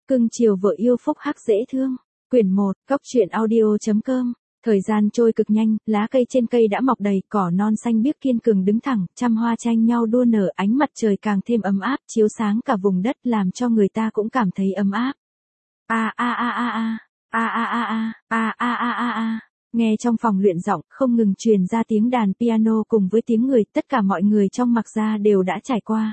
Cưng chiều vợ yêu phúc hắc dễ thương. Quyển 1, Cóc truyện audio.com. Thời gian trôi cực nhanh, lá cây trên cây đã mọc đầy, cỏ non xanh biếc kiên cường đứng thẳng, trăm hoa tranh nhau đua nở, ánh mặt trời càng thêm ấm áp, chiếu sáng cả vùng đất làm cho người ta cũng cảm thấy ấm áp. A a a a a, a a a a, a a a a a. Nghe trong phòng luyện giọng, không ngừng truyền ra tiếng đàn piano cùng với tiếng người, tất cả mọi người trong Mạc gia đều đã trải qua.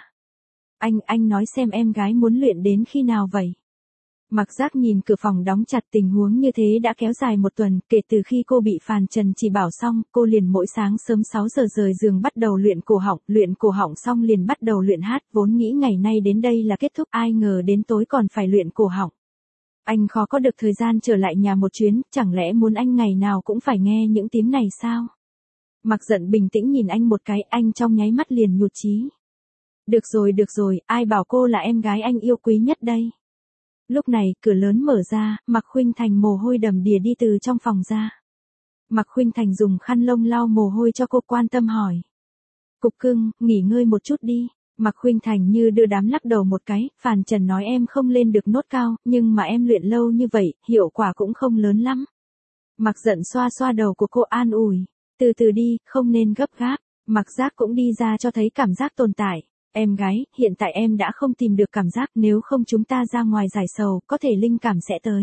Anh nói xem em gái muốn luyện đến khi nào vậy? Mạc Giác nhìn cửa phòng đóng chặt, tình huống như thế đã kéo dài một tuần, kể từ khi cô bị Phàn Trần chỉ bảo xong, cô liền mỗi sáng sớm 6 giờ rời giường bắt đầu luyện cổ họng xong liền bắt đầu luyện hát, vốn nghĩ ngày nay đến đây là kết thúc, ai ngờ đến tối còn phải luyện cổ họng. Anh khó có được thời gian trở lại nhà một chuyến, chẳng lẽ muốn anh ngày nào cũng phải nghe những tiếng này sao? Mạc Giận bình tĩnh nhìn anh một cái, anh trong nháy mắt liền nhụt chí. Được rồi, ai bảo cô là em gái anh yêu quý nhất đây? Lúc này, cửa lớn mở ra, Mạc Khuynh Thành mồ hôi đầm đìa đi từ trong phòng ra. Mạc Khuynh Thành dùng khăn lông lau mồ hôi cho cô, quan tâm hỏi. Cục cưng, nghỉ ngơi một chút đi. Mạc Khuynh Thành như đưa đám lắc đầu một cái, Phàn Trần nói em không lên được nốt cao, nhưng mà em luyện lâu như vậy, hiệu quả cũng không lớn lắm. Mạc Giận xoa xoa đầu của cô an ủi. Từ từ đi, không nên gấp gáp. Mạc Giác cũng đi ra cho thấy cảm giác tồn tại. Em gái, hiện tại em đã không tìm được cảm giác, nếu không chúng ta ra ngoài giải sầu, có thể linh cảm sẽ tới.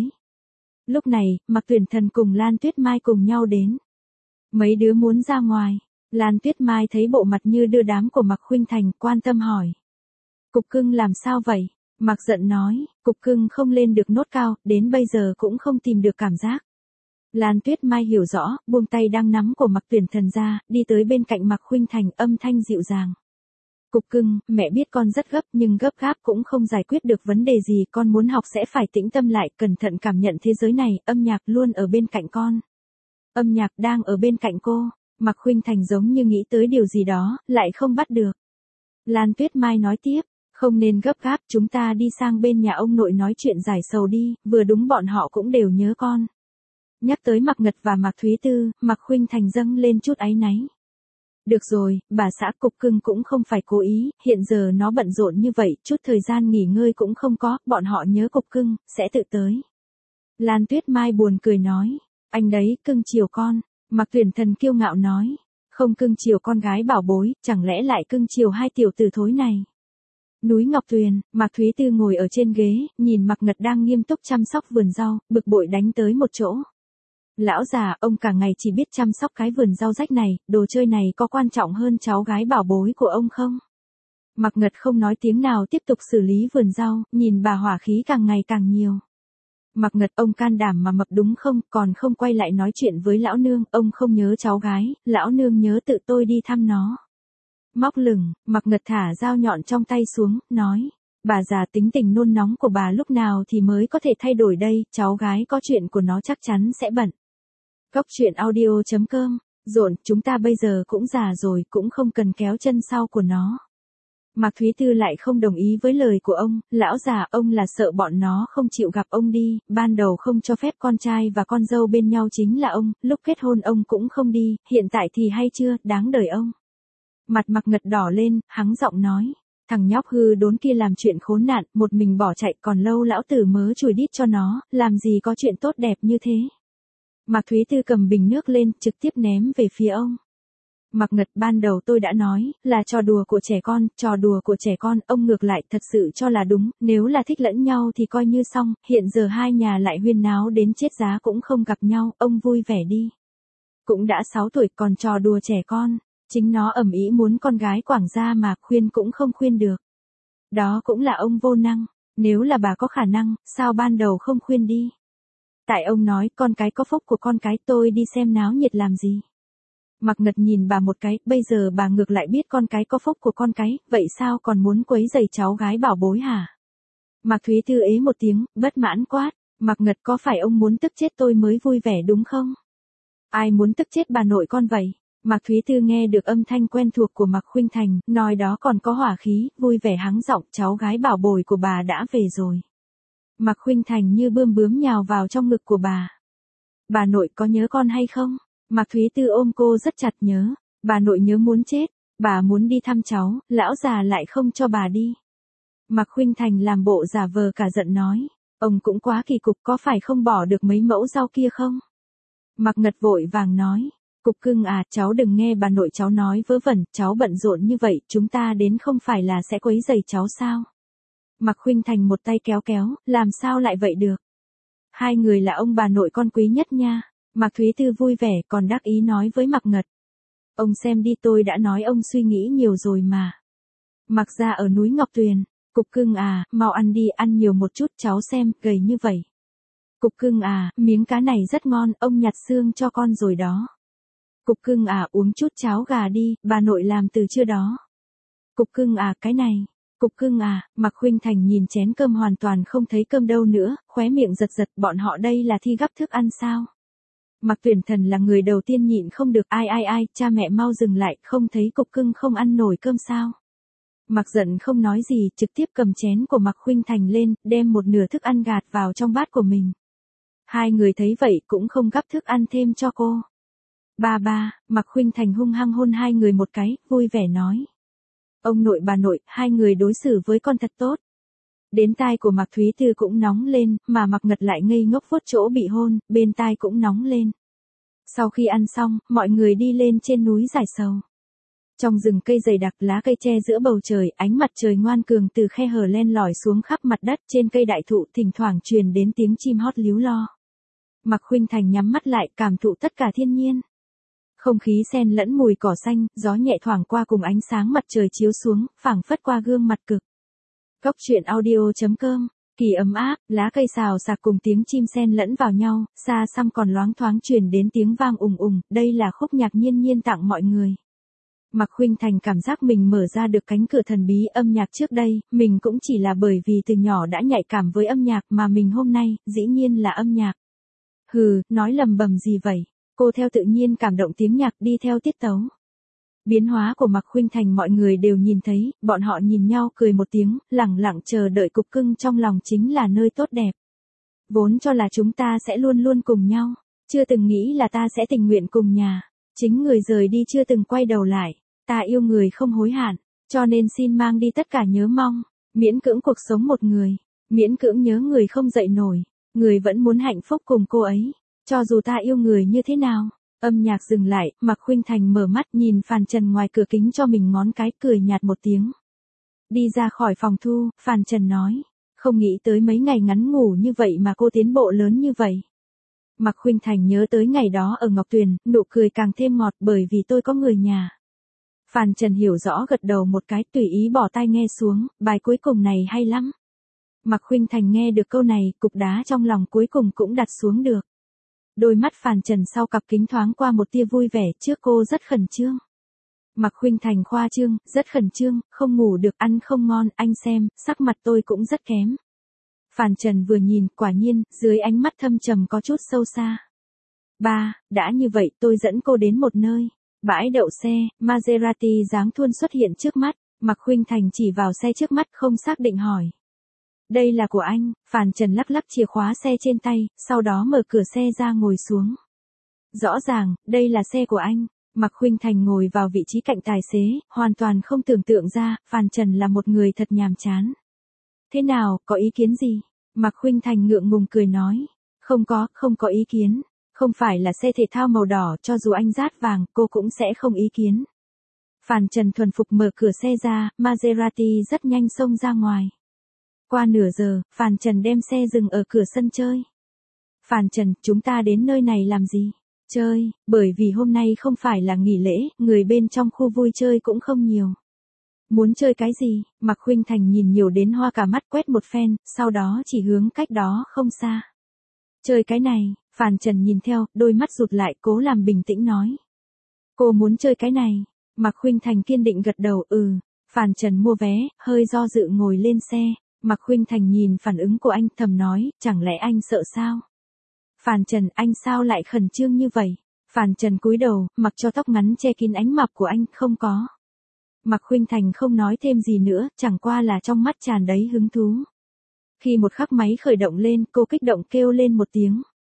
Lúc này, Mạc Tuyển Thần cùng Lan Tuyết Mai cùng nhau đến. Mấy đứa muốn ra ngoài. Lan Tuyết Mai thấy bộ mặt như đưa đám của Mạc Khuynh Thành, quan tâm hỏi. Cục cưng làm sao vậy? Mạc Giận nói, cục cưng không lên được nốt cao, đến bây giờ cũng không tìm được cảm giác. Lan Tuyết Mai hiểu rõ, buông tay đang nắm của Mạc Tuyển Thần ra, đi tới bên cạnh Mạc Khuynh Thành, âm thanh dịu dàng. Cục cưng, mẹ biết con rất gấp nhưng gấp gáp cũng không giải quyết được vấn đề gì, con muốn học sẽ phải tĩnh tâm lại, cẩn thận cảm nhận thế giới này, âm nhạc luôn ở bên cạnh con. Âm nhạc đang ở bên cạnh cô. Mạc Khuynh Thành giống như nghĩ tới điều gì đó, lại không bắt được. Lan Tuyết Mai nói tiếp, không nên gấp gáp, chúng ta đi sang bên nhà ông nội nói chuyện giải sầu đi, vừa đúng bọn họ cũng đều nhớ con. Nhắc tới Mạc Ngật và Mạc Thúy Tư, Mạc Khuynh Thành dâng lên chút áy náy. Được rồi, bà xã, cục cưng cũng không phải cố ý, hiện giờ nó bận rộn như vậy, chút thời gian nghỉ ngơi cũng không có, bọn họ nhớ cục cưng, sẽ tự tới. Lan Tuyết Mai buồn cười nói, anh đấy, cưng chiều con. Mạc Tuyển Thần kiêu ngạo nói, không cưng chiều con gái bảo bối, chẳng lẽ lại cưng chiều hai tiểu tử thối này. Núi Ngọc Tuyền, Mạc Thúy Tư ngồi ở trên ghế, nhìn Mạc Ngật đang nghiêm túc chăm sóc vườn rau, bực bội đánh tới một chỗ. Lão già, ông cả ngày chỉ biết chăm sóc cái vườn rau rách này, đồ chơi này có quan trọng hơn cháu gái bảo bối của ông không? Mạc Ngật không nói tiếng nào tiếp tục xử lý vườn rau, nhìn bà hỏa khí càng ngày càng nhiều. Mạc Ngật, ông can đảm mà mập đúng không, còn không quay lại nói chuyện với lão nương, ông không nhớ cháu gái, lão nương nhớ tự tôi đi thăm nó. Móc lửng, Mạc Ngật thả dao nhọn trong tay xuống, nói, bà già tính tình nôn nóng của bà lúc nào thì mới có thể thay đổi đây, cháu gái có chuyện của nó chắc chắn sẽ bận. Cóc truyện audio.com, rộn, chúng ta bây giờ cũng già rồi, cũng không cần kéo chân sau của nó. Mạc Thúy Tư lại không đồng ý với lời của ông, lão già, ông là sợ bọn nó không chịu gặp ông đi, ban đầu không cho phép con trai và con dâu bên nhau chính là ông, lúc kết hôn ông cũng không đi, hiện tại thì hay chưa, đáng đời ông. Mặt Mạc Ngật đỏ lên, hắng giọng nói, thằng nhóc hư đốn kia làm chuyện khốn nạn, một mình bỏ chạy, còn lâu lão tử mớ chùi đít cho nó, làm gì có chuyện tốt đẹp như thế. Mạc Thúy Tư cầm bình nước lên, trực tiếp ném về phía ông. Mạc Ngật, ban đầu tôi đã nói, là trò đùa của trẻ con, ông ngược lại thật sự cho là đúng, nếu là thích lẫn nhau thì coi như xong, hiện giờ hai nhà lại huyên náo đến chết giá cũng không gặp nhau, ông vui vẻ đi. Cũng đã 6 tuổi còn trò đùa trẻ con, chính nó ầm ĩ muốn con gái quảng gia mà khuyên cũng không khuyên được. Đó cũng là ông vô năng, nếu là bà có khả năng, sao ban đầu không khuyên đi. Tại ông nói, con cái có phúc của con cái, tôi đi xem náo nhiệt làm gì. Mạc Ngật nhìn bà một cái, bây giờ bà ngược lại biết con cái có phúc của con cái, vậy sao còn muốn quấy rầy cháu gái bảo bối hả? Mạc Thúy Tư ế một tiếng, bất mãn quát, Mạc Ngật, có phải ông muốn tức chết tôi mới vui vẻ đúng không? Ai muốn tức chết bà nội con vậy? Mạc Thúy Tư nghe được âm thanh quen thuộc của Mạc Khuynh Thành, nói đó còn có hỏa khí, vui vẻ hắng giọng, cháu gái bảo bối của bà đã về rồi. Mạc Khuynh Thành như bươm bướm nhào vào trong ngực của bà. Bà nội có nhớ con hay không? Mạc Thúy Tư ôm cô rất chặt, nhớ. Bà nội nhớ muốn chết. Bà muốn đi thăm cháu, lão già lại không cho bà đi. Mạc Khuynh Thành làm bộ giả vờ cả giận nói. Ông cũng quá kỳ cục, có phải không bỏ được mấy mẫu rau kia không? Mạc Ngật vội vàng nói. Cục cưng à, cháu đừng nghe bà nội cháu nói vớ vẩn, cháu bận rộn như vậy, chúng ta đến không phải là sẽ quấy rầy cháu sao? Mạc Khuynh Thành một tay kéo kéo, làm sao lại vậy được? Hai người là ông bà nội con quý nhất nha. Mạc Thúy Tư vui vẻ còn đắc ý nói với Mạc Ngật. Ông xem đi, tôi đã nói ông suy nghĩ nhiều rồi mà. Mạc gia ở núi Ngọc Tuyền. Cục cưng à, mau ăn đi, ăn nhiều một chút, cháu xem, gầy như vậy. Cục cưng à, miếng cá này rất ngon, ông nhặt xương cho con rồi đó. Cục cưng à, uống chút cháo gà đi, bà nội làm từ trưa đó. Cục cưng à, cái này. Cục cưng à, Mạc Khuynh Thành nhìn chén cơm hoàn toàn không thấy cơm đâu nữa, khóe miệng giật giật, bọn họ đây là thi gắp thức ăn sao? Mạc Tuyển Thần là người đầu tiên nhịn không được, ai, cha mẹ mau dừng lại, không thấy cục cưng không ăn nổi cơm sao? Mạc giận không nói gì, trực tiếp cầm chén của Mạc Khuynh Thành lên, đem một nửa thức ăn gạt vào trong bát của mình. Hai người thấy vậy cũng không gắp thức ăn thêm cho cô. Ba, Mạc Khuynh Thành hung hăng hôn hai người một cái, vui vẻ nói. Ông nội bà nội, hai người đối xử với con thật tốt. Đến tai của Mạc Thúy Tư cũng nóng lên, mà Mạc Ngật lại ngây ngốc vuốt chỗ bị hôn, bên tai cũng nóng lên. Sau khi ăn xong, mọi người đi lên trên núi giải sầu. Trong rừng cây dày đặc, lá cây che giữa bầu trời, ánh mặt trời ngoan cường từ khe hở len lỏi xuống khắp mặt đất, trên cây đại thụ thỉnh thoảng truyền đến tiếng chim hót líu lo. Mạc Khuynh Thành nhắm mắt lại, cảm thụ tất cả thiên nhiên. Không khí xen lẫn mùi cỏ xanh, gió nhẹ thoảng qua cùng ánh sáng mặt trời chiếu xuống, phảng phất qua gương mặt cực. Góc truyện audio.com, kỳ ấm áp, lá cây xào xạc cùng tiếng chim xen lẫn vào nhau, xa xăm còn loáng thoáng truyền đến tiếng vang ùng ùng, đây là khúc nhạc nhiên nhiên tặng mọi người. Mạc Khuynh Thành cảm giác mình mở ra được cánh cửa thần bí âm nhạc trước đây, mình cũng chỉ là bởi vì từ nhỏ đã nhạy cảm với âm nhạc mà mình hôm nay, dĩ nhiên là âm nhạc. Hừ, nói lầm bầm gì vậy? Cô theo tự nhiên cảm động tiếng nhạc đi theo tiết tấu. Biến hóa của Mạc Khuynh Thành mọi người đều nhìn thấy, bọn họ nhìn nhau cười một tiếng, lẳng lặng chờ đợi cục cưng trong lòng chính là nơi tốt đẹp. Vốn cho là chúng ta sẽ luôn luôn cùng nhau, chưa từng nghĩ là ta sẽ tình nguyện cùng nhà. Chính người rời đi chưa từng quay đầu lại, ta yêu người không hối hạn, cho nên xin mang đi tất cả nhớ mong, miễn cưỡng cuộc sống một người, miễn cưỡng nhớ người không dậy nổi, người vẫn muốn hạnh phúc cùng cô ấy, cho dù ta yêu người như thế nào. Âm nhạc dừng lại, Mạc Khuynh Thành mở mắt nhìn Phàn Trần ngoài cửa kính cho mình ngón cái, cười nhạt một tiếng. Đi ra khỏi phòng thu, Phàn Trần nói, không nghĩ tới mấy ngày ngắn ngủ như vậy mà cô tiến bộ lớn như vậy. Mạc Khuynh Thành nhớ tới ngày đó ở Ngọc Tuyền, nụ cười càng thêm ngọt bởi vì tôi có người nhà. Phàn Trần hiểu rõ gật đầu một cái, tùy ý bỏ tai nghe xuống, bài cuối cùng này hay lắm. Mạc Khuynh Thành nghe được câu này, cục đá trong lòng cuối cùng cũng đặt xuống được. Đôi mắt Phàn Trần sau cặp kính thoáng qua một tia vui vẻ, trước cô rất khẩn trương. Mạc Khuynh Thành khoa trương, rất khẩn trương, không ngủ được, ăn không ngon, anh xem, sắc mặt tôi cũng rất kém. Phàn Trần vừa nhìn, quả nhiên, dưới ánh mắt thâm trầm có chút sâu xa. Ba, đã như vậy tôi dẫn cô đến một nơi. Bãi đậu xe, Maserati dáng thuôn xuất hiện trước mắt, Mạc Khuynh Thành chỉ vào xe trước mắt không xác định hỏi. Đây là của anh, Phàn Trần lắc lắc chìa khóa xe trên tay, sau đó mở cửa xe ra ngồi xuống. Rõ ràng, đây là xe của anh. Mạc Khuynh Thành ngồi vào vị trí cạnh tài xế, hoàn toàn không tưởng tượng ra, Phàn Trần là một người thật nhàm chán. Thế nào, có ý kiến gì? Mạc Khuynh Thành ngượng ngùng cười nói. Không có ý kiến. Không phải là xe thể thao màu đỏ, cho dù anh rát vàng, cô cũng sẽ không ý kiến. Phàn Trần thuần phục mở cửa xe ra, Maserati rất nhanh xông ra ngoài. Qua nửa giờ, Phàn Trần đem xe dừng ở cửa sân chơi. Phàn Trần, chúng ta đến nơi này làm gì? Chơi, bởi vì hôm nay không phải là nghỉ lễ, người bên trong khu vui chơi cũng không nhiều. Muốn chơi cái gì? Mạc Khuynh Thành nhìn nhiều đến hoa cả mắt, quét một phen, sau đó chỉ hướng cách đó không xa. Chơi cái này, Phàn Trần nhìn theo, đôi mắt rụt lại, cố làm bình tĩnh nói. Cô muốn chơi cái này. Mạc Khuynh Thành kiên định gật đầu, Phàn Trần mua vé, hơi do dự ngồi lên xe. Mạc Khuynh Thành nhìn phản ứng của anh, thầm nói, chẳng lẽ anh sợ sao? Phàn Trần, anh sao lại khẩn trương như vậy? Phàn Trần cúi đầu, mặc cho tóc ngắn che kín ánh mặt của anh, không có. Mạc Khuynh Thành không nói thêm gì nữa, chẳng qua là trong mắt tràn đầy hứng thú. Khi một khắc máy khởi động lên, cô kích động kêu lên một tiếng.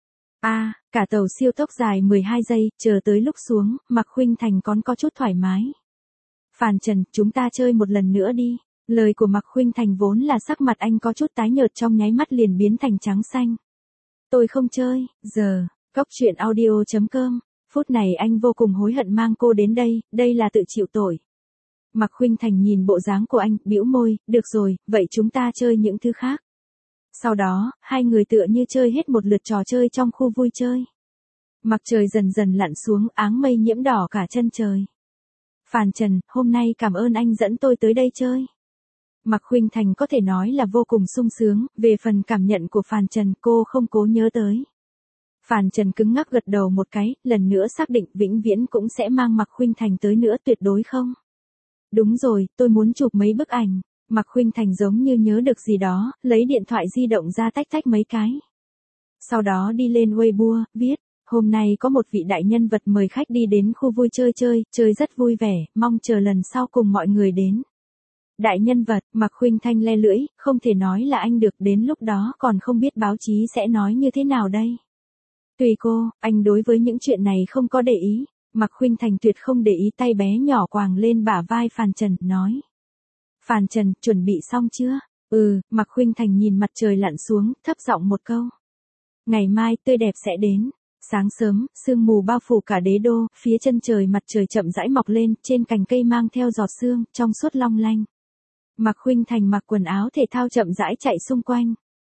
Cả tàu siêu tốc dài 12 giây, chờ tới lúc xuống, Mạc Khuynh Thành còn có chút thoải mái. Phàn Trần, chúng ta chơi một lần nữa đi. Lời của Mạc Khuynh Thành vốn là sắc mặt anh có chút tái nhợt trong nháy mắt liền biến thành trắng xanh. Tôi không chơi, giờ, Cóc truyện audio.com, phút này anh vô cùng hối hận mang cô đến đây là tự chịu tội. Mạc Khuynh Thành nhìn bộ dáng của anh, bĩu môi, được rồi, vậy chúng ta chơi những thứ khác. Sau đó, hai người tựa như chơi hết một lượt trò chơi trong khu vui chơi. Mặt trời dần dần lặn xuống, áng mây nhiễm đỏ cả chân trời. Phàn Trần, hôm nay cảm ơn anh dẫn tôi tới đây chơi. Mạc Khuynh Thành có thể nói là vô cùng sung sướng, về phần cảm nhận của Phàn Trần cô không cố nhớ tới. Phàn Trần cứng ngắc gật đầu một cái, lần nữa xác định vĩnh viễn cũng sẽ mang Mạc Khuynh Thành tới nữa, tuyệt đối không. Đúng rồi, tôi muốn chụp mấy bức ảnh. Mạc Khuynh Thành giống như nhớ được gì đó, lấy điện thoại di động ra tách mấy cái. Sau đó đi lên Weibo, viết, hôm nay có một vị đại nhân vật mời khách đi đến khu vui chơi rất vui vẻ, mong chờ lần sau cùng mọi người đến. Đại nhân vật, Mạc Khuynh Thành le lưỡi, không thể nói là anh được, đến lúc đó còn không biết báo chí sẽ nói như thế nào đây. Tùy cô, anh đối với những chuyện này không có để ý. Mạc Khuynh Thành tuyệt không để ý, tay bé nhỏ quàng lên bả vai Phàn Trần, nói. Phàn Trần, chuẩn bị xong chưa? Mạc Khuynh Thành nhìn mặt trời lặn xuống, thấp giọng một câu. Ngày mai tươi đẹp sẽ đến. Sáng sớm, sương mù bao phủ cả đế đô, phía chân trời mặt trời chậm rãi mọc lên, trên cành cây mang theo giọt sương, trong suốt long lanh. Mạc Khuynh Thành mặc quần áo thể thao chậm rãi chạy xung quanh.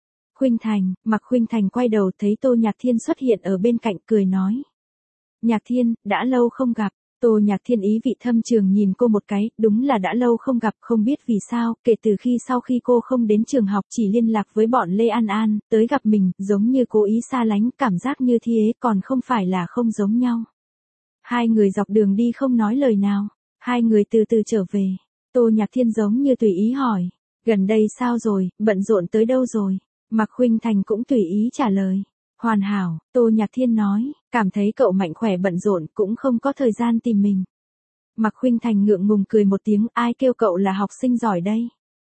Mạc Khuynh Thành quay đầu thấy Tô Nhạc Thiên xuất hiện ở bên cạnh, cười nói. Nhạc Thiên, đã lâu không gặp. Tô Nhạc Thiên ý vị thâm trường nhìn cô một cái, đúng là đã lâu không gặp, không biết vì sao, kể từ khi sau khi cô không đến trường học chỉ liên lạc với bọn Lê An An, tới gặp mình, giống như cố ý xa lánh, cảm giác như thế còn không phải là không giống nhau. Hai người dọc đường đi không nói lời nào, hai người từ từ trở về. Tô Nhạc Thiên giống như tùy ý hỏi, gần đây sao rồi, bận rộn tới đâu rồi? Mạc Khuynh Thành cũng tùy ý trả lời. Hoàn hảo, Tô Nhạc Thiên nói, cảm thấy cậu mạnh khỏe bận rộn cũng không có thời gian tìm mình. Mạc Khuynh Thành ngượng ngùng cười một tiếng, ai kêu cậu là học sinh giỏi đây.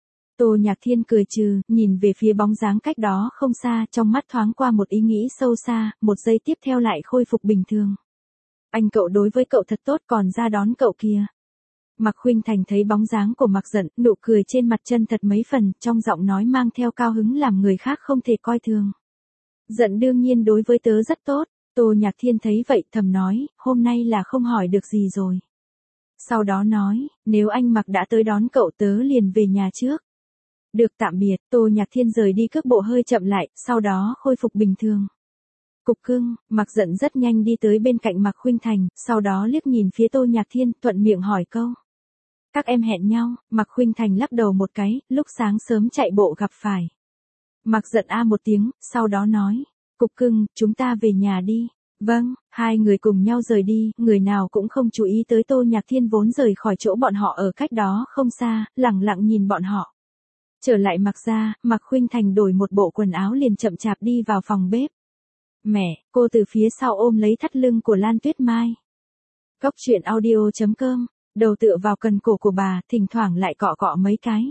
Tô Nhạc Thiên cười trừ, nhìn về phía bóng dáng cách đó không xa, trong mắt thoáng qua một ý nghĩ sâu xa, một giây tiếp theo lại khôi phục bình thường. Anh cậu đối với cậu thật tốt còn ra đón cậu kìa. Mạc Khuynh Thành thấy bóng dáng của Mạc Giận, nụ cười trên mặt chân thật mấy phần, trong giọng nói mang theo cao hứng làm người khác không thể coi thường. Giận đương nhiên đối với tớ rất tốt. Tô Nhạc Thiên thấy vậy thầm nói, hôm nay là không hỏi được gì rồi. Sau đó nói, nếu anh Mạc đã tới đón cậu tớ liền về nhà trước. Được, tạm biệt. Tô Nhạc Thiên rời đi, cước bộ hơi chậm lại, sau đó khôi phục bình thường. Cục cưng, Mạc Giận rất nhanh đi tới bên cạnh Mạc Khuynh Thành, sau đó liếc nhìn phía Tô Nhạc Thiên, thuận miệng hỏi câu. Các em hẹn nhau? Mạc Khuynh Thành lắc đầu một cái, lúc sáng sớm chạy bộ gặp phải. Mạc Giận a một tiếng, sau đó nói, cục cưng, chúng ta về nhà đi. Vâng, hai người cùng nhau rời đi, người nào cũng không chú ý tới Tô Nhạc Thiên vốn rời khỏi chỗ bọn họ ở cách đó không xa, lẳng lặng nhìn bọn họ. Trở lại Mạc gia, Mạc Khuynh Thành đổi một bộ quần áo liền chậm chạp đi vào phòng bếp. Mẹ, cô từ phía sau ôm lấy thắt lưng của Lan Tuyết Mai. Cóc truyện audio.com, đầu tựa vào cần cổ của bà, thỉnh thoảng lại cọ cọ mấy cái.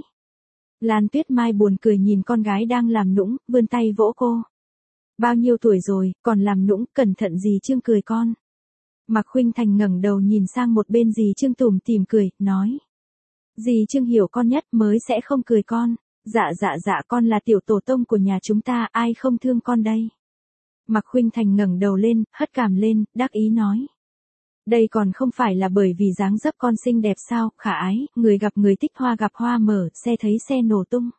Lan Tuyết Mai buồn cười nhìn con gái đang làm nũng, vươn tay vỗ cô. Bao nhiêu tuổi rồi, còn làm nũng, cẩn thận dì Trương cười con. Mạc Khuynh Thành ngẩng đầu nhìn sang một bên, dì Trương tủm tỉm cười, nói. Dì Trương hiểu con nhất mới sẽ không cười con. Dạ con là tiểu tổ tông của nhà chúng ta, ai không thương con đây. Mạc Khuynh Thành ngẩng đầu lên, hất cằm lên, đắc ý nói. Đây còn không phải là bởi vì dáng dấp con xinh đẹp sao, khả ái, người gặp người thích hoa gặp hoa mở, xe thấy xe nổ tung.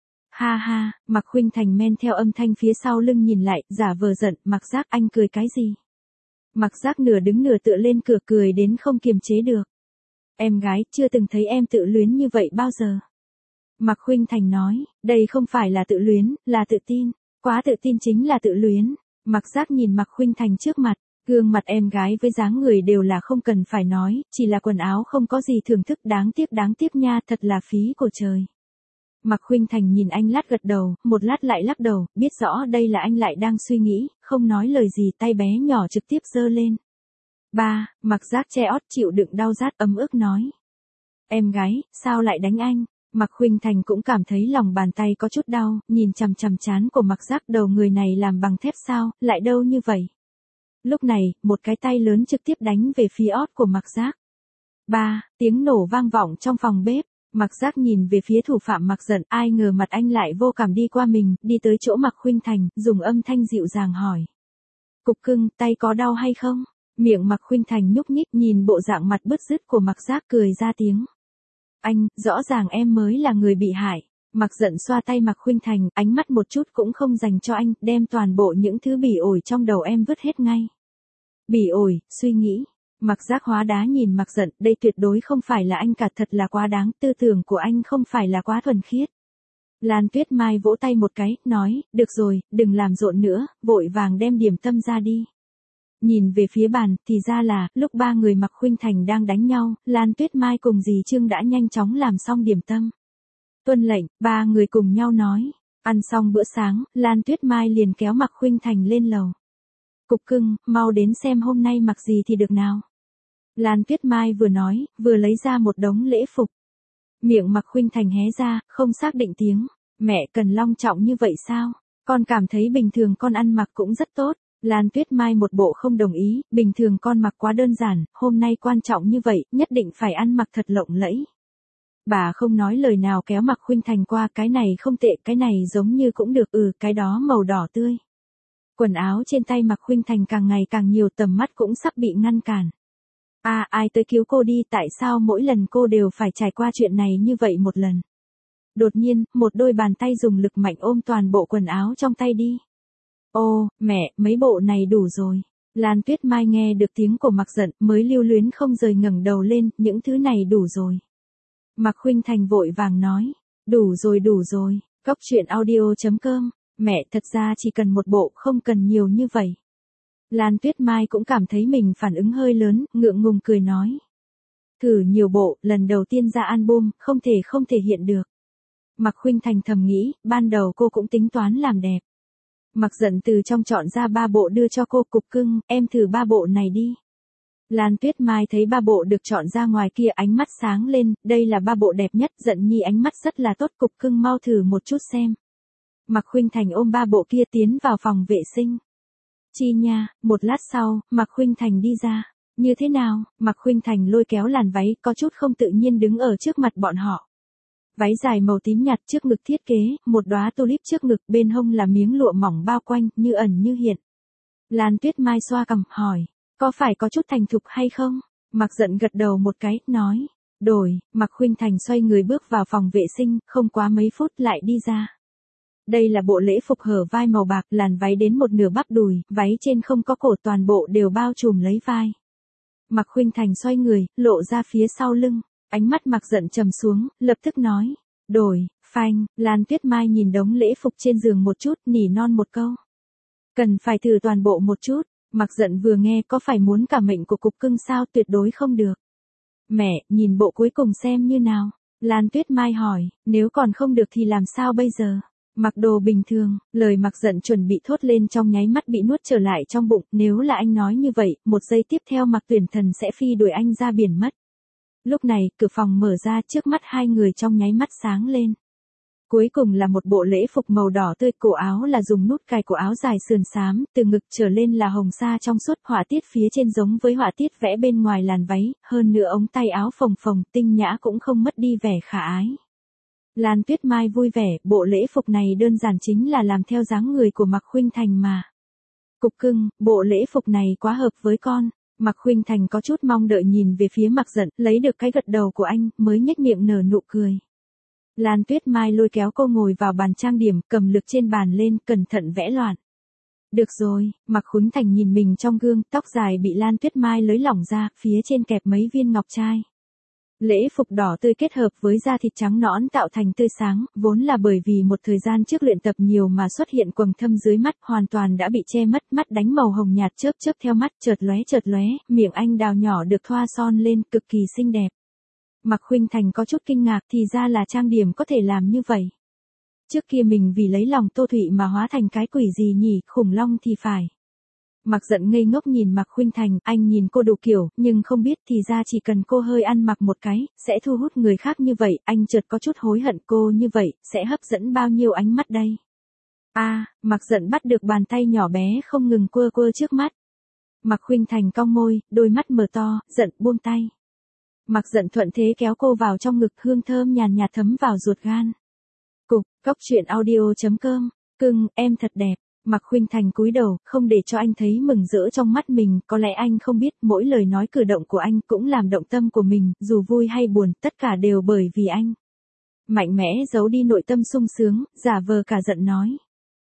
Ha ha, Mạc Khuynh Thành men theo âm thanh phía sau lưng nhìn lại, giả vờ giận, Mạc Giác anh cười cái gì? Mạc Giác nửa đứng nửa tựa lên cửa cười đến không kiềm chế được. Em gái, chưa từng thấy em tự luyến như vậy bao giờ. Mạc Khuynh Thành nói, đây không phải là tự luyến, là tự tin. Quá tự tin chính là tự luyến. Mạc Giác nhìn Mạc Khuynh Thành trước mặt. Gương mặt em gái với dáng người đều là không cần phải nói, chỉ là quần áo không có gì thưởng thức, đáng tiếc nha, thật là phí của trời. Mạc Khuynh Thành nhìn anh lát gật đầu, một lát lại lắc đầu, biết rõ đây là anh lại đang suy nghĩ, không nói lời gì, tay bé nhỏ trực tiếp giơ lên. Ba, Mạc Giác che ót chịu đựng đau rát ấm ức nói. Em gái, sao lại đánh anh? Mạc Khuynh Thành cũng cảm thấy lòng bàn tay có chút đau, nhìn chằm chằm trán của Mạc Giác, đầu người này làm bằng thép sao, lại đâu như vậy. Lúc này, một cái tay lớn trực tiếp đánh về phía ót của Mạc Giác. Ba, tiếng nổ vang vọng trong phòng bếp. Mặc Giác nhìn về phía thủ phạm Mặc Giận, ai ngờ mặt anh lại vô cảm đi qua mình, đi tới chỗ Mạc Khuynh Thành, dùng âm thanh dịu dàng hỏi. Cục cưng, tay có đau hay không? Miệng Mạc Khuynh Thành nhúc nhích nhìn bộ dạng mặt bứt rứt của Mặc Giác cười ra tiếng. Anh, rõ ràng em mới là người bị hại. Mặc Giận xoa tay Mạc Khuynh Thành, ánh mắt một chút cũng không dành cho anh, đem toàn bộ những thứ bỉ ổi trong đầu em vứt hết ngay. Bỉ ổi, suy nghĩ. Mặc Giác hóa đá nhìn Mặc Giận, đây tuyệt đối không phải là anh cả, thật là quá đáng, tư tưởng của anh không phải là quá thuần khiết. Lan Tuyết Mai vỗ tay một cái, nói, được rồi, đừng làm rộn nữa, vội vàng đem điểm tâm ra đi. Nhìn về phía bàn, thì ra là, lúc ba người Mạc Khuynh Thành đang đánh nhau, Lan Tuyết Mai cùng dì Trương đã nhanh chóng làm xong điểm tâm. Tuân lệnh, ba người cùng nhau nói. Ăn xong bữa sáng, Lan Tuyết Mai liền kéo Mạc Khuynh Thành lên lầu. Cục cưng, mau đến xem hôm nay mặc gì thì được nào. Lan Tuyết Mai vừa nói, vừa lấy ra một đống lễ phục. Miệng Mạc Khuynh Thành hé ra, không xác định tiếng. Mẹ cần long trọng như vậy sao? Con cảm thấy bình thường con ăn mặc cũng rất tốt. Lan Tuyết Mai một bộ không đồng ý, bình thường con mặc quá đơn giản, hôm nay quan trọng như vậy, nhất định phải ăn mặc thật lộng lẫy. Bà không nói lời nào kéo Mạc Khuynh Thành qua, cái này không tệ, cái này giống như cũng được, cái đó màu đỏ tươi. Quần áo trên tay Mạc Khuynh Thành càng ngày càng nhiều, tầm mắt cũng sắp bị ngăn cản. Ai tới cứu cô đi, tại sao mỗi lần cô đều phải trải qua chuyện này như vậy một lần? Đột nhiên, một đôi bàn tay dùng lực mạnh ôm toàn bộ quần áo trong tay đi. Ô, mẹ, mấy bộ này đủ rồi. Lan Tuyết Mai nghe được tiếng của Mạc Giận, mới lưu luyến không rời ngẩng đầu lên, những thứ này đủ rồi. Mạc Khuynh Thành vội vàng nói, đủ rồi. Cóc truyện audio.com, mẹ thật ra chỉ cần một bộ, không cần nhiều như vậy. Lan Tuyết Mai cũng cảm thấy mình phản ứng hơi lớn, ngượng ngùng cười nói. Thử nhiều bộ, lần đầu tiên ra album, không thể hiện được. Mạc Khuynh Thành thầm nghĩ, ban đầu cô cũng tính toán làm đẹp. Mạc Giận từ trong chọn ra 3 bộ đưa cho cô, cục cưng, em thử 3 bộ này đi. Lan Tuyết Mai thấy 3 bộ được chọn ra ngoài kia, ánh mắt sáng lên, đây là 3 bộ đẹp nhất, Giận nhi ánh mắt rất là tốt, cục cưng mau thử một chút xem. Mạc Khuynh Thành ôm 3 bộ kia tiến vào phòng vệ sinh. Chi nha, một lát sau, Mạc Khuynh Thành đi ra. Như thế nào? Mạc Khuynh Thành lôi kéo làn váy, có chút không tự nhiên đứng ở trước mặt bọn họ. Váy dài màu tím nhạt, trước ngực thiết kế, một đóa tulip trước ngực, bên hông là miếng lụa mỏng bao quanh, như ẩn như hiện. Lan Tuyết Mai xoa cằm, hỏi, có phải có chút thành thục hay không? Mạc Giận gật đầu một cái, nói, đổi. Mạc Khuynh Thành xoay người bước vào phòng vệ sinh, không quá mấy phút lại đi ra. Đây là bộ lễ phục hở vai màu bạc, làn váy đến một nửa bắp đùi, váy trên không có cổ, toàn bộ đều bao trùm lấy vai. Mạc Khuynh Thành xoay người, lộ ra phía sau lưng. Ánh mắt Mạc Giận trầm xuống, lập tức nói, đổi. Phanh. Lan Tuyết Mai nhìn đống lễ phục trên giường một chút, nỉ non một câu. Cần phải thử toàn bộ một chút. Mạc Giận vừa nghe, có phải muốn cả mệnh của cục cưng sao, tuyệt đối không được. Mẹ, nhìn bộ cuối cùng xem như nào. Lan Tuyết Mai hỏi, nếu còn không được thì làm sao bây giờ? Mặc đồ bình thường, lời Mạc Giận chuẩn bị thốt lên trong nháy mắt bị nuốt trở lại trong bụng, nếu là anh nói như vậy, một giây tiếp theo Mạc Tuyển Thần sẽ phi đuổi anh ra biển mất. Lúc này, cửa phòng mở ra, trước mắt hai người trong nháy mắt sáng lên. Cuối cùng là một bộ lễ phục màu đỏ tươi, cổ áo là dùng nút cài cổ áo dài sườn xám, từ ngực trở lên là hồng sa trong suốt, họa tiết phía trên giống với họa tiết vẽ bên ngoài làn váy, hơn nữa ống tay áo phồng phồng, tinh nhã cũng không mất đi vẻ khả ái. Lan Tuyết Mai vui vẻ, bộ lễ phục này đơn giản chính là làm theo dáng người của Mạc Khuynh Thành mà. Cục cưng, bộ lễ phục này quá hợp với con. Mạc Khuynh Thành có chút mong đợi nhìn về phía Mạc Giận, lấy được cái gật đầu của anh, mới nhếch miệng nở nụ cười. Lan Tuyết Mai lôi kéo cô ngồi vào bàn trang điểm, cầm lược trên bàn lên, cẩn thận vẽ loạn. Được rồi, Mạc Khuynh Thành nhìn mình trong gương, tóc dài bị Lan Tuyết Mai lấy lỏng ra, phía trên kẹp mấy viên ngọc trai. Lễ phục đỏ tươi kết hợp với da thịt trắng nõn tạo thành tươi sáng, vốn là bởi vì một thời gian trước luyện tập nhiều mà xuất hiện quầng thâm dưới mắt, hoàn toàn đã bị che mất, mắt đánh màu hồng nhạt chớp chớp theo mắt, chợt lóe, miệng anh đào nhỏ được thoa son lên, cực kỳ xinh đẹp. Mạc Khuynh Thành có chút kinh ngạc, thì ra là trang điểm có thể làm như vậy. Trước kia mình vì lấy lòng Tô Thụy mà hóa thành cái quỷ gì nhỉ, khủng long thì phải. Mạc Giận ngây ngốc nhìn Mạc Khuynh Thành, anh nhìn cô đủ kiểu, nhưng không biết thì ra chỉ cần cô hơi ăn mặc một cái, sẽ thu hút người khác như vậy, anh chợt có chút hối hận, cô như vậy, sẽ hấp dẫn bao nhiêu ánh mắt đây. Mạc Giận bắt được bàn tay nhỏ bé không ngừng quơ quơ trước mắt. Mạc Khuynh Thành cong môi, đôi mắt mở to, Giận buông tay. Mặc Dận thuận thế kéo cô vào trong ngực, hương thơm nhàn nhạt thấm vào ruột gan. Cục, Cóc Truyện Audio.com, cưng, em thật đẹp. Mạc Khuynh Thành cúi đầu, không để cho anh thấy mừng rỡ trong mắt mình, có lẽ anh không biết, mỗi lời nói cử động của anh cũng làm động tâm của mình, dù vui hay buồn, tất cả đều bởi vì anh. Mạnh mẽ giấu đi nội tâm sung sướng, giả vờ cả giận nói.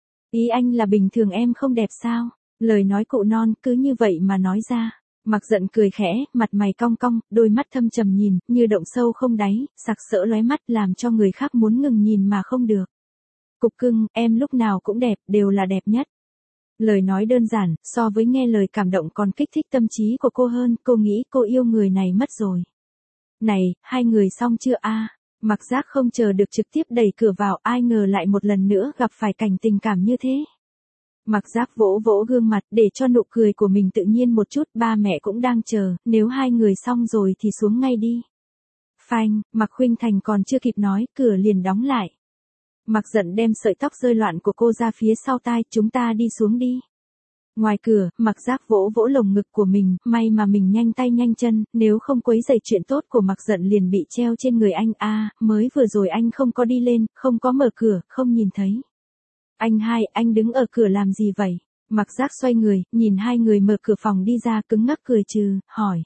Ý anh là bình thường em không đẹp sao? Lời nói cụ non, cứ như vậy mà nói ra. Mạc Dận cười khẽ, mặt mày cong cong, đôi mắt thâm trầm nhìn, như động sâu không đáy, sặc sỡ lóe mắt làm cho người khác muốn ngừng nhìn mà không được. Cục cưng, em lúc nào cũng đẹp, đều là đẹp nhất. Lời nói đơn giản, so với nghe lời cảm động còn kích thích tâm trí của cô hơn, cô nghĩ cô yêu người này mất rồi. Này, hai người xong chưa a? Mặc Giác không chờ được trực tiếp đẩy cửa vào, ai ngờ lại một lần nữa gặp phải cảnh tình cảm như thế. Mặc Giác vỗ vỗ gương mặt để cho nụ cười của mình tự nhiên một chút, ba mẹ cũng đang chờ, nếu hai người xong rồi thì xuống ngay đi. Phanh, Mạc Khuynh Thành còn chưa kịp nói, cửa liền đóng lại. Mạc Dận đem sợi tóc rơi loạn của cô ra phía sau tai, chúng ta đi xuống đi. Ngoài cửa, Mạc Giác vỗ vỗ lồng ngực của mình, may mà mình nhanh tay nhanh chân, nếu không quấy rầy chuyện tốt của Mạc Dận liền bị treo trên người anh. Mới vừa rồi anh không có đi lên, không có mở cửa, không nhìn thấy. Anh hai, anh đứng ở cửa làm gì vậy? Mạc Giác xoay người, nhìn hai người mở cửa phòng đi ra, cứng ngắc cười trừ, hỏi.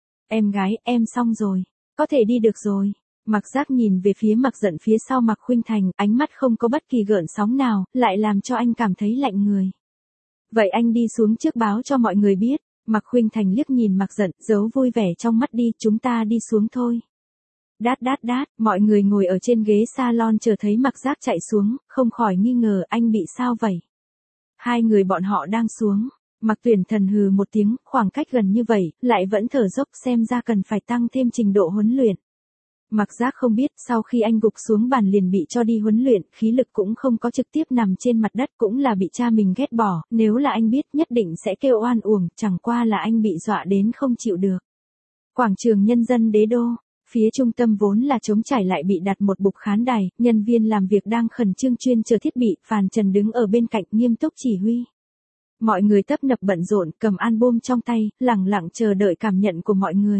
Em gái, em xong rồi, có thể đi được rồi. Mạc Giác nhìn về phía Mạc Dận phía sau Mạc Khuynh Thành, ánh mắt không có bất kỳ gợn sóng nào, lại làm cho anh cảm thấy lạnh người. Vậy anh đi xuống trước báo cho mọi người biết. Mạc Khuynh Thành liếc nhìn Mạc Dận, giấu vui vẻ trong mắt đi, chúng ta đi xuống thôi. Đát đát đát, mọi người ngồi ở trên ghế salon chờ thấy Mạc Giác chạy xuống, không khỏi nghi ngờ anh bị sao vậy. Hai người bọn họ đang xuống. Mạc Tuyển Thần hừ một tiếng, khoảng cách gần như vậy, lại vẫn thở dốc, xem ra cần phải tăng thêm trình độ huấn luyện. Mạc Giác không biết, sau khi anh gục xuống bàn liền bị cho đi huấn luyện, khí lực cũng không có trực tiếp nằm trên mặt đất, cũng là bị cha mình ghét bỏ, nếu là anh biết nhất định sẽ kêu oan uổng, chẳng qua là anh bị dọa đến không chịu được. Quảng trường Nhân dân Đế Đô, phía trung tâm vốn là trống trải lại bị đặt một bục khán đài, nhân viên làm việc đang khẩn trương chuyên chờ thiết bị, Phàn Trần đứng ở bên cạnh nghiêm túc chỉ huy. Mọi người tấp nập bận rộn, cầm album trong tay, lẳng lặng chờ đợi cảm nhận của mọi người.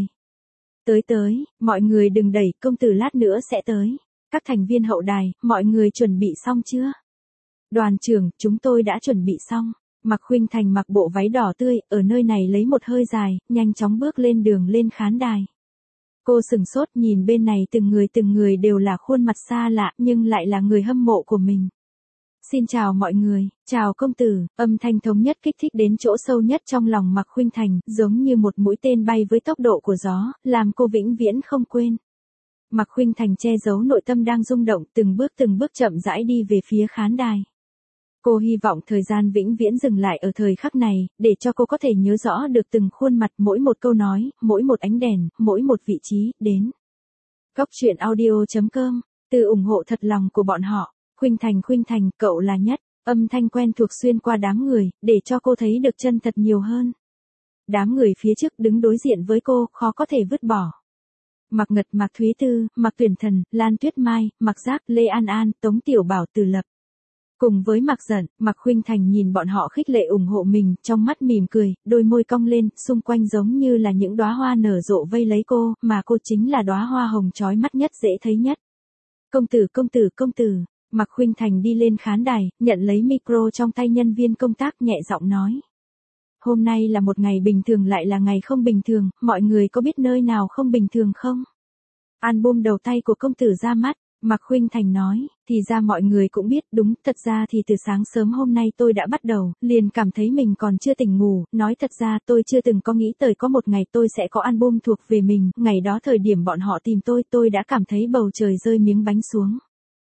Tới, mọi người đừng đẩy, công tử lát nữa sẽ tới. Các thành viên hậu đài, mọi người chuẩn bị xong chưa? Đoàn trưởng, chúng tôi đã chuẩn bị xong. Mạc Khuynh Thành mặc bộ váy đỏ tươi, ở nơi này lấy một hơi dài, nhanh chóng bước lên đường lên khán đài. Cô sừng sốt nhìn bên này từng người đều là khuôn mặt xa lạ, nhưng lại là người hâm mộ của mình. Xin chào mọi người, chào công tử, âm thanh thống nhất kích thích đến chỗ sâu nhất trong lòng Mạc Khuynh Thành, giống như một mũi tên bay với tốc độ của gió, làm cô vĩnh viễn không quên. Mạc Khuynh Thành che giấu nội tâm đang rung động, từng bước chậm rãi đi về phía khán đài. Cô hy vọng thời gian vĩnh viễn dừng lại ở thời khắc này, để cho cô có thể nhớ rõ được từng khuôn mặt, mỗi một câu nói, mỗi một ánh đèn, mỗi một vị trí, đến. Cóc Truyện Audio.com, từ ủng hộ thật lòng của bọn họ. Khuynh Thành, cậu là nhất, âm thanh quen thuộc xuyên qua đám người, để cho cô thấy được chân thật nhiều hơn. Đám người phía trước đứng đối diện với cô, khó có thể vứt bỏ. Mạc Ngật, Mạc Thúy Tư, Mạc Tuyển Thần, Lan Tuyết Mai, Mạc Giác, Lê An An, Tống Tiểu Bảo, Từ Lập. Cùng với Mạc Dận, Mạc Khuynh Thành nhìn bọn họ khích lệ ủng hộ mình, trong mắt mỉm cười, đôi môi cong lên, xung quanh giống như là những đóa hoa nở rộ vây lấy cô, mà cô chính là đóa hoa hồng chói mắt nhất, dễ thấy nhất. Công tử. Mạc Khuynh Thành đi lên khán đài, nhận lấy micro trong tay nhân viên công tác, nhẹ giọng nói. Hôm nay là một ngày bình thường lại là ngày không bình thường, mọi người có biết nơi nào không bình thường không? Album đầu tay của công tử ra mắt, Mạc Khuynh Thành nói, thì ra mọi người cũng biết, đúng, thật ra thì từ sáng sớm hôm nay tôi đã bắt đầu, liền cảm thấy mình còn chưa tỉnh ngủ, nói thật ra tôi chưa từng có nghĩ tới có một ngày tôi sẽ có album thuộc về mình, ngày đó thời điểm bọn họ tìm tôi đã cảm thấy bầu trời rơi miếng bánh xuống.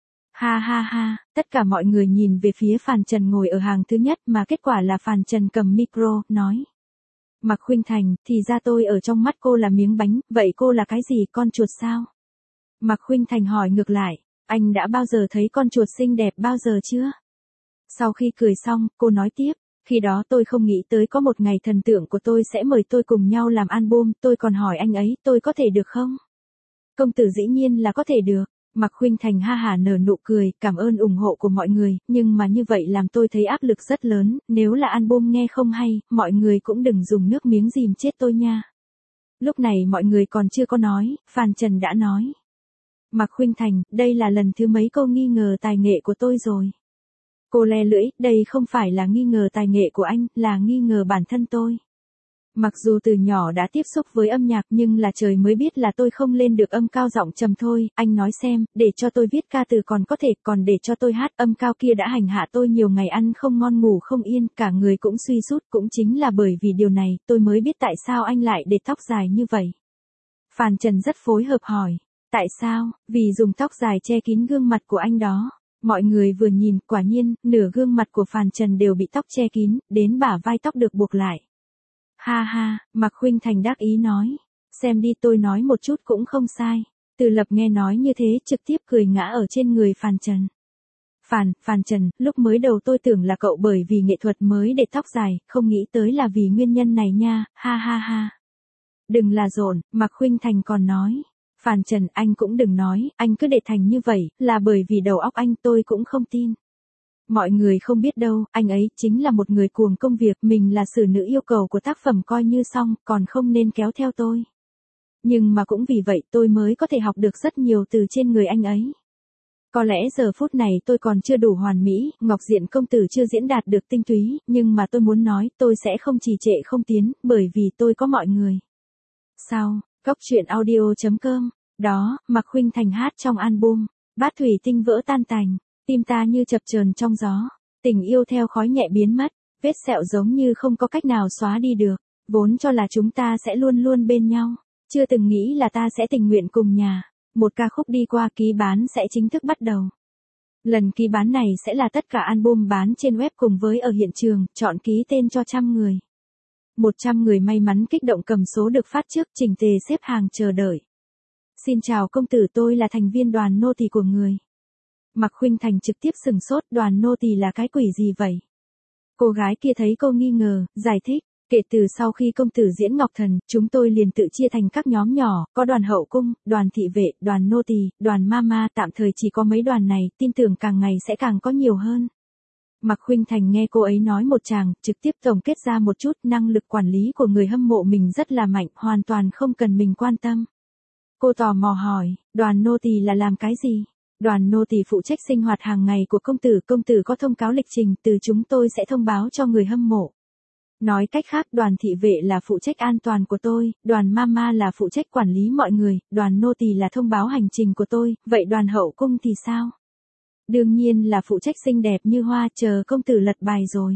Ha, tất cả mọi người nhìn về phía Phàn Trần ngồi ở hàng thứ nhất mà kết quả là Phàn Trần cầm micro, nói. Mạc Khuynh Thành, thì ra tôi ở trong mắt cô là miếng bánh, vậy cô là cái gì, con chuột sao? Mạc Khuynh Thành hỏi ngược lại, anh đã bao giờ thấy con chuột xinh đẹp bao giờ chưa? Sau khi cười xong, cô nói tiếp, khi đó tôi không nghĩ tới có một ngày thần tượng của tôi sẽ mời tôi cùng nhau làm album, tôi còn hỏi anh ấy, tôi có thể được không? Công tử dĩ nhiên là có thể được. Mạc Khuynh Thành ha hả nở nụ cười, cảm ơn ủng hộ của mọi người, nhưng mà như vậy làm tôi thấy áp lực rất lớn, nếu là album nghe không hay, mọi người cũng đừng dùng nước miếng dìm chết tôi nha. Lúc này mọi người còn chưa có nói, Phàn Trần đã nói. Mạc Khuynh Thành, đây là lần thứ mấy cô nghi ngờ tài nghệ của tôi rồi. Cô le lưỡi, đây không phải là nghi ngờ tài nghệ của anh, là nghi ngờ bản thân tôi. Mặc dù từ nhỏ đã tiếp xúc với âm nhạc nhưng là trời mới biết là tôi không lên được âm cao giọng trầm thôi, anh nói xem, để cho tôi viết ca từ còn có thể, còn để cho tôi hát âm cao kia đã hành hạ tôi nhiều ngày ăn không ngon ngủ không yên, cả người cũng suy sút, cũng chính là bởi vì điều này, tôi mới biết tại sao anh lại để tóc dài như vậy. Phàn Trần rất phối hợp hỏi, tại sao, vì dùng tóc dài che kín gương mặt của anh đó. Mọi người vừa nhìn, quả nhiên, nửa gương mặt của Phàn Trần đều bị tóc che kín, đến bả vai tóc được buộc lại. Ha ha, Mạc Khuynh Thành đắc ý nói. Xem đi, tôi nói một chút cũng không sai. Từ Lập nghe nói như thế trực tiếp cười ngã ở trên người Phàn Trần. Phàn Trần, lúc mới đầu tôi tưởng là cậu bởi vì nghệ thuật mới để tóc dài, không nghĩ tới là vì nguyên nhân này nha, ha ha ha. Đừng là dồn, Mạc Khuynh Thành còn nói. Phàn Trần, anh cũng đừng nói, anh cứ để thành như vậy, là bởi vì đầu óc anh tôi cũng không tin. Mọi người không biết đâu, anh ấy chính là một người cuồng công việc, mình là xử nữ yêu cầu của tác phẩm coi như xong, còn không nên kéo theo tôi. Nhưng mà cũng vì vậy tôi mới có thể học được rất nhiều từ trên người anh ấy. Có lẽ giờ phút này tôi còn chưa đủ hoàn mỹ, Ngọc Diện công tử chưa diễn đạt được tinh túy, nhưng mà tôi muốn nói tôi sẽ không trì trệ không tiến, bởi vì tôi có mọi người. Sao, Cóc Truyện Audio.com, đó, Mạc Khuynh Thành hát trong album, Bát thủy tinh vỡ tan tành. Tim ta như chập chờn trong gió, tình yêu theo khói nhẹ biến mất, vết sẹo giống như không có cách nào xóa đi được, vốn cho là chúng ta sẽ luôn luôn bên nhau, chưa từng nghĩ là ta sẽ tình nguyện cùng nhà. Một ca khúc đi qua ký bán sẽ chính thức bắt đầu. Lần ký bán này sẽ là tất cả album bán trên web cùng với ở hiện trường, chọn ký tên cho 100 người. 100 người may mắn kích động cầm số được phát trước, chỉnh tề xếp hàng chờ đợi. Xin chào công tử, tôi là thành viên đoàn nô tỳ của người. Mạc Khuynh Thành trực tiếp sừng sốt, đoàn nô tỳ là cái quỷ gì vậy? Cô gái kia thấy cô nghi ngờ, giải thích, kể từ sau khi công tử diễn Ngọc Thần, chúng tôi liền tự chia thành các nhóm nhỏ, có đoàn hậu cung, đoàn thị vệ, đoàn nô tỳ, đoàn mama, tạm thời chỉ có mấy đoàn này, tin tưởng càng ngày sẽ càng có nhiều hơn. Mạc Khuynh Thành nghe cô ấy nói một tràng, trực tiếp tổng kết ra một chút, năng lực quản lý của người hâm mộ mình rất là mạnh, hoàn toàn không cần mình quan tâm. Cô tò mò hỏi, đoàn nô tỳ là làm cái gì? Đoàn nô tỳ phụ trách sinh hoạt hàng ngày của công tử có thông cáo lịch trình, từ chúng tôi sẽ thông báo cho người hâm mộ. Nói cách khác, đoàn thị vệ là phụ trách an toàn của tôi, đoàn mama là phụ trách quản lý mọi người, đoàn nô tỳ là thông báo hành trình của tôi, vậy đoàn hậu cung thì sao? Đương nhiên là phụ trách xinh đẹp như hoa, chờ công tử lật bài rồi.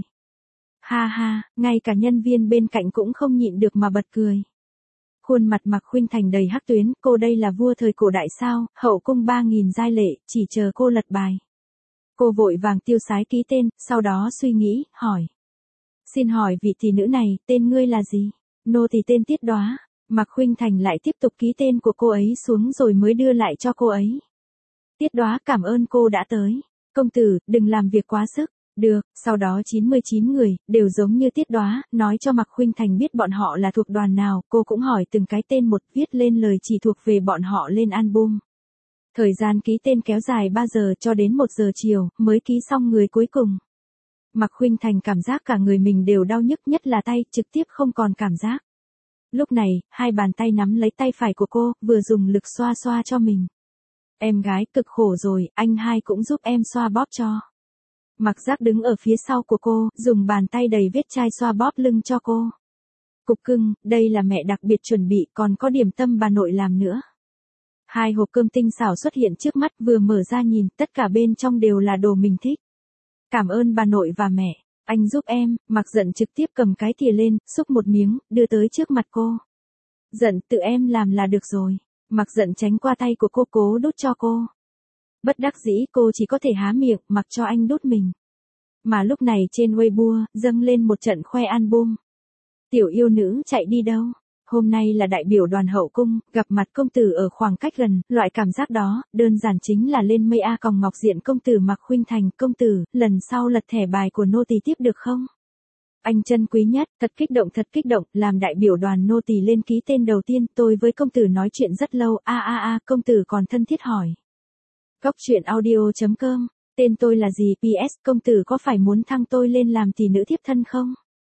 Ha ha, ngay cả nhân viên bên cạnh cũng không nhịn được mà bật cười. Khuôn mặt Mạc Khuynh Thành đầy hắc tuyến, cô đây là vua thời cổ đại sao, hậu cung 3.000 giai lệ, chỉ chờ cô lật bài. Cô vội vàng tiêu sái ký tên, sau đó suy nghĩ, hỏi. Xin hỏi vị tỷ nữ này, tên ngươi là gì? Nô tỳ tên Tiết Đóa. Mạc Khuynh Thành lại tiếp tục ký tên của cô ấy xuống rồi mới đưa lại cho cô ấy. Tiết Đóa, cảm ơn cô đã tới. Công tử, đừng làm việc quá sức. Được, sau đó 99 người, đều giống như Tiết Đóa, nói cho Mạc Khuynh Thành biết bọn họ là thuộc đoàn nào, cô cũng hỏi từng cái tên một, viết lên lời chỉ thuộc về bọn họ lên album. Thời gian ký tên kéo dài 3 giờ cho đến 1 giờ chiều, mới ký xong người cuối cùng. Mạc Khuynh Thành cảm giác cả người mình đều đau nhức, nhất là tay, trực tiếp không còn cảm giác. Lúc này, hai bàn tay nắm lấy tay phải của cô, vừa dùng lực xoa xoa cho mình. Em gái, cực khổ rồi, anh hai cũng giúp em xoa bóp cho. Mạc Giác đứng ở phía sau của cô, dùng bàn tay đầy vết chai xoa bóp lưng cho cô. Cục cưng, đây là mẹ đặc biệt chuẩn bị, còn có điểm tâm bà nội làm nữa. 2 hộp cơm tinh xảo xuất hiện trước mắt, vừa mở ra nhìn, tất cả bên trong đều là đồ mình thích. Cảm ơn bà nội và mẹ, anh giúp em. Mạc Giận trực tiếp cầm cái thìa lên, xúc một miếng, đưa tới trước mặt cô. Giận, tự em làm là được rồi. Mạc Giận tránh qua tay của cô, cố đút cho cô. Bất đắc dĩ cô chỉ có thể há miệng, mặc cho anh đút mình. Mà lúc này trên Weibo, dâng lên một trận khoe album. Tiểu yêu nữ chạy đi đâu? Hôm nay là đại biểu đoàn hậu cung, gặp mặt công tử ở khoảng cách gần, loại cảm giác đó, đơn giản chính là lên mây a còng Ngọc Diện công tử Mạc Khuynh Thành, công tử, lần sau lật thẻ bài của nô tỳ tiếp được không? Anh chân quý nhất, thật kích động, làm đại biểu đoàn nô tỳ lên ký tên đầu tiên, tôi với công tử nói chuyện rất lâu, công tử còn thân thiết hỏi. Cóc Truyện Audio.com, tên tôi là gì, PS, công tử có phải muốn thăng tôi lên làm tỷ nữ thiếp thân không?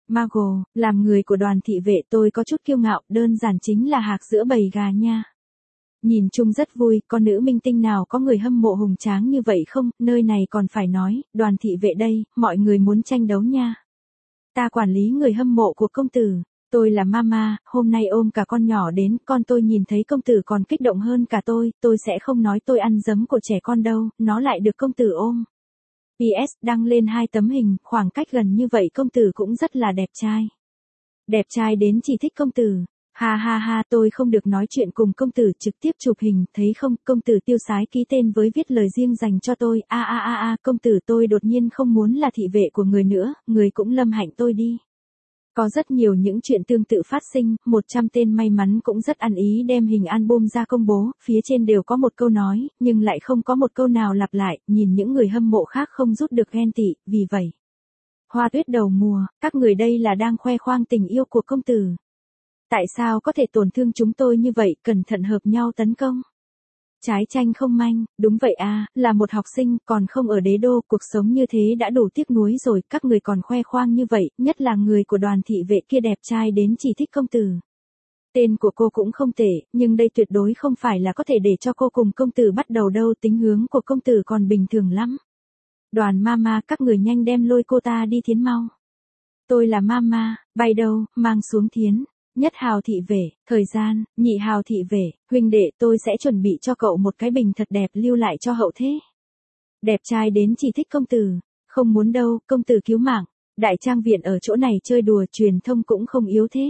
Margot, làm người của đoàn thị vệ tôi có chút kiêu ngạo, đơn giản chính là hạc giữa bầy gà nha. Nhìn chung rất vui, có nữ minh tinh nào có người hâm mộ hùng tráng như vậy không, nơi này còn phải nói, đoàn thị vệ đây, mọi người muốn tranh đấu nha. Ta quản lý người hâm mộ của công tử, tôi là mama, hôm nay ôm cả con nhỏ đến, con tôi nhìn thấy công tử còn kích động hơn cả tôi sẽ không nói tôi ăn giấm của trẻ con đâu, nó lại được công tử ôm. PS, đăng lên 2 tấm hình, khoảng cách gần như vậy công tử cũng rất là đẹp trai. Đẹp trai đến chỉ thích công tử. Ha ha ha, tôi không được nói chuyện cùng công tử, trực tiếp chụp hình, thấy không, công tử tiêu sái ký tên với viết lời riêng dành cho tôi, công tử tôi đột nhiên không muốn là thị vệ của người nữa, người cũng lâm hạnh tôi đi. Có rất nhiều những chuyện tương tự phát sinh, 100 tên may mắn cũng rất ăn ý đem hình album ra công bố, phía trên đều có một câu nói, nhưng lại không có một câu nào lặp lại, nhìn những người hâm mộ khác không rút được ghen tị, vì vậy. Hoa tuyết đầu mùa, các người đây là đang khoe khoang tình yêu của công tử. Tại sao có thể tổn thương chúng tôi như vậy, cẩn thận hợp nhau tấn công. Trái tranh không manh, đúng vậy à, là một học sinh, còn không ở đế đô, cuộc sống như thế đã đủ tiếc nuối rồi, các người còn khoe khoang như vậy, nhất là người của đoàn thị vệ kia đẹp trai đến chỉ thích công tử. Tên của cô cũng không tệ, nhưng đây tuyệt đối không phải là có thể để cho cô cùng công tử bắt đầu đâu, tính hướng của công tử còn bình thường lắm. Đoàn mama, các người nhanh đem lôi cô ta đi Thiến mau. Tôi là mama, bay đâu, mang xuống Thiến. Nhất hào thị vệ, thời gian, nhị hào thị vệ, huynh đệ tôi sẽ chuẩn bị cho cậu một cái bình thật đẹp lưu lại cho hậu thế. Đẹp trai đến chỉ thích công tử, không muốn đâu, công tử cứu mạng, đại trang viện ở chỗ này chơi đùa truyền thông cũng không yếu thế.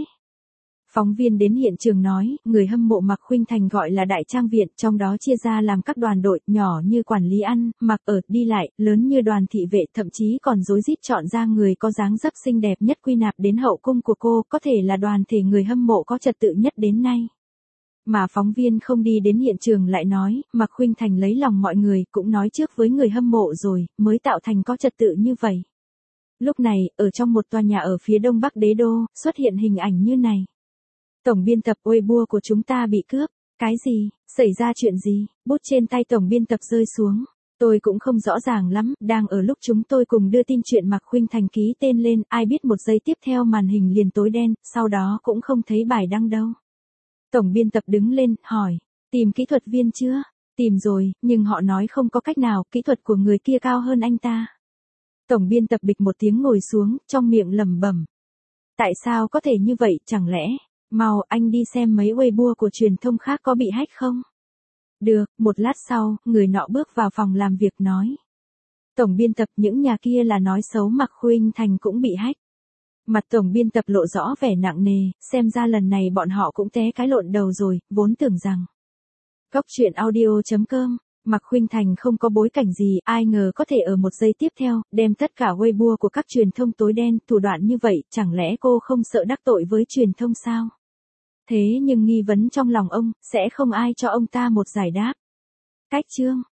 Phóng viên đến hiện trường nói, người hâm mộ Mạc Khuynh Thành gọi là đại trang viện, trong đó chia ra làm các đoàn đội, nhỏ như quản lý ăn, mặc ở, đi lại, lớn như đoàn thị vệ, thậm chí còn rối rít chọn ra người có dáng dấp xinh đẹp nhất quy nạp đến hậu cung của cô, có thể là đoàn thể người hâm mộ có trật tự nhất đến nay. Mà phóng viên không đi đến hiện trường lại nói, Mạc Khuynh Thành lấy lòng mọi người, cũng nói trước với người hâm mộ rồi, mới tạo thành có trật tự như vậy. Lúc này, ở trong một tòa nhà ở phía đông bắc đế đô, xuất hiện hình ảnh như này. Tổng biên tập Weibo của chúng ta bị cướp. Cái gì? Xảy ra chuyện gì? Bút trên tay tổng biên tập rơi xuống. Tôi cũng không rõ ràng lắm, đang ở lúc chúng tôi cùng đưa tin chuyện Mạc Khuynh Thành ký tên lên, ai biết một giây tiếp theo màn hình liền tối đen, sau đó cũng không thấy bài đăng đâu. Tổng biên tập đứng lên, hỏi, tìm kỹ thuật viên chưa? Tìm rồi, nhưng họ nói không có cách nào, kỹ thuật của người kia cao hơn anh ta. Tổng biên tập bịch một tiếng ngồi xuống, trong miệng lẩm bẩm. Tại sao có thể như vậy, chẳng lẽ? Mau, anh đi xem mấy Weibo của truyền thông khác có bị hack không? Được, một lát sau, người nọ bước vào phòng làm việc nói. Tổng biên tập, những nhà kia là nói xấu Mạc Khuynh Thành cũng bị hack. Mặt tổng biên tập lộ rõ vẻ nặng nề, xem ra lần này bọn họ cũng té cái lộn đầu rồi, vốn tưởng rằng. Góc truyện audio.com, Mạc Khuynh Thành không có bối cảnh gì, ai ngờ có thể ở một giây tiếp theo, đem tất cả Weibo của các truyền thông tối đen, thủ đoạn như vậy, chẳng lẽ cô không sợ đắc tội với truyền thông sao? Thế nhưng nghi vấn trong lòng ông, sẽ không ai cho ông ta một giải đáp. Cách chương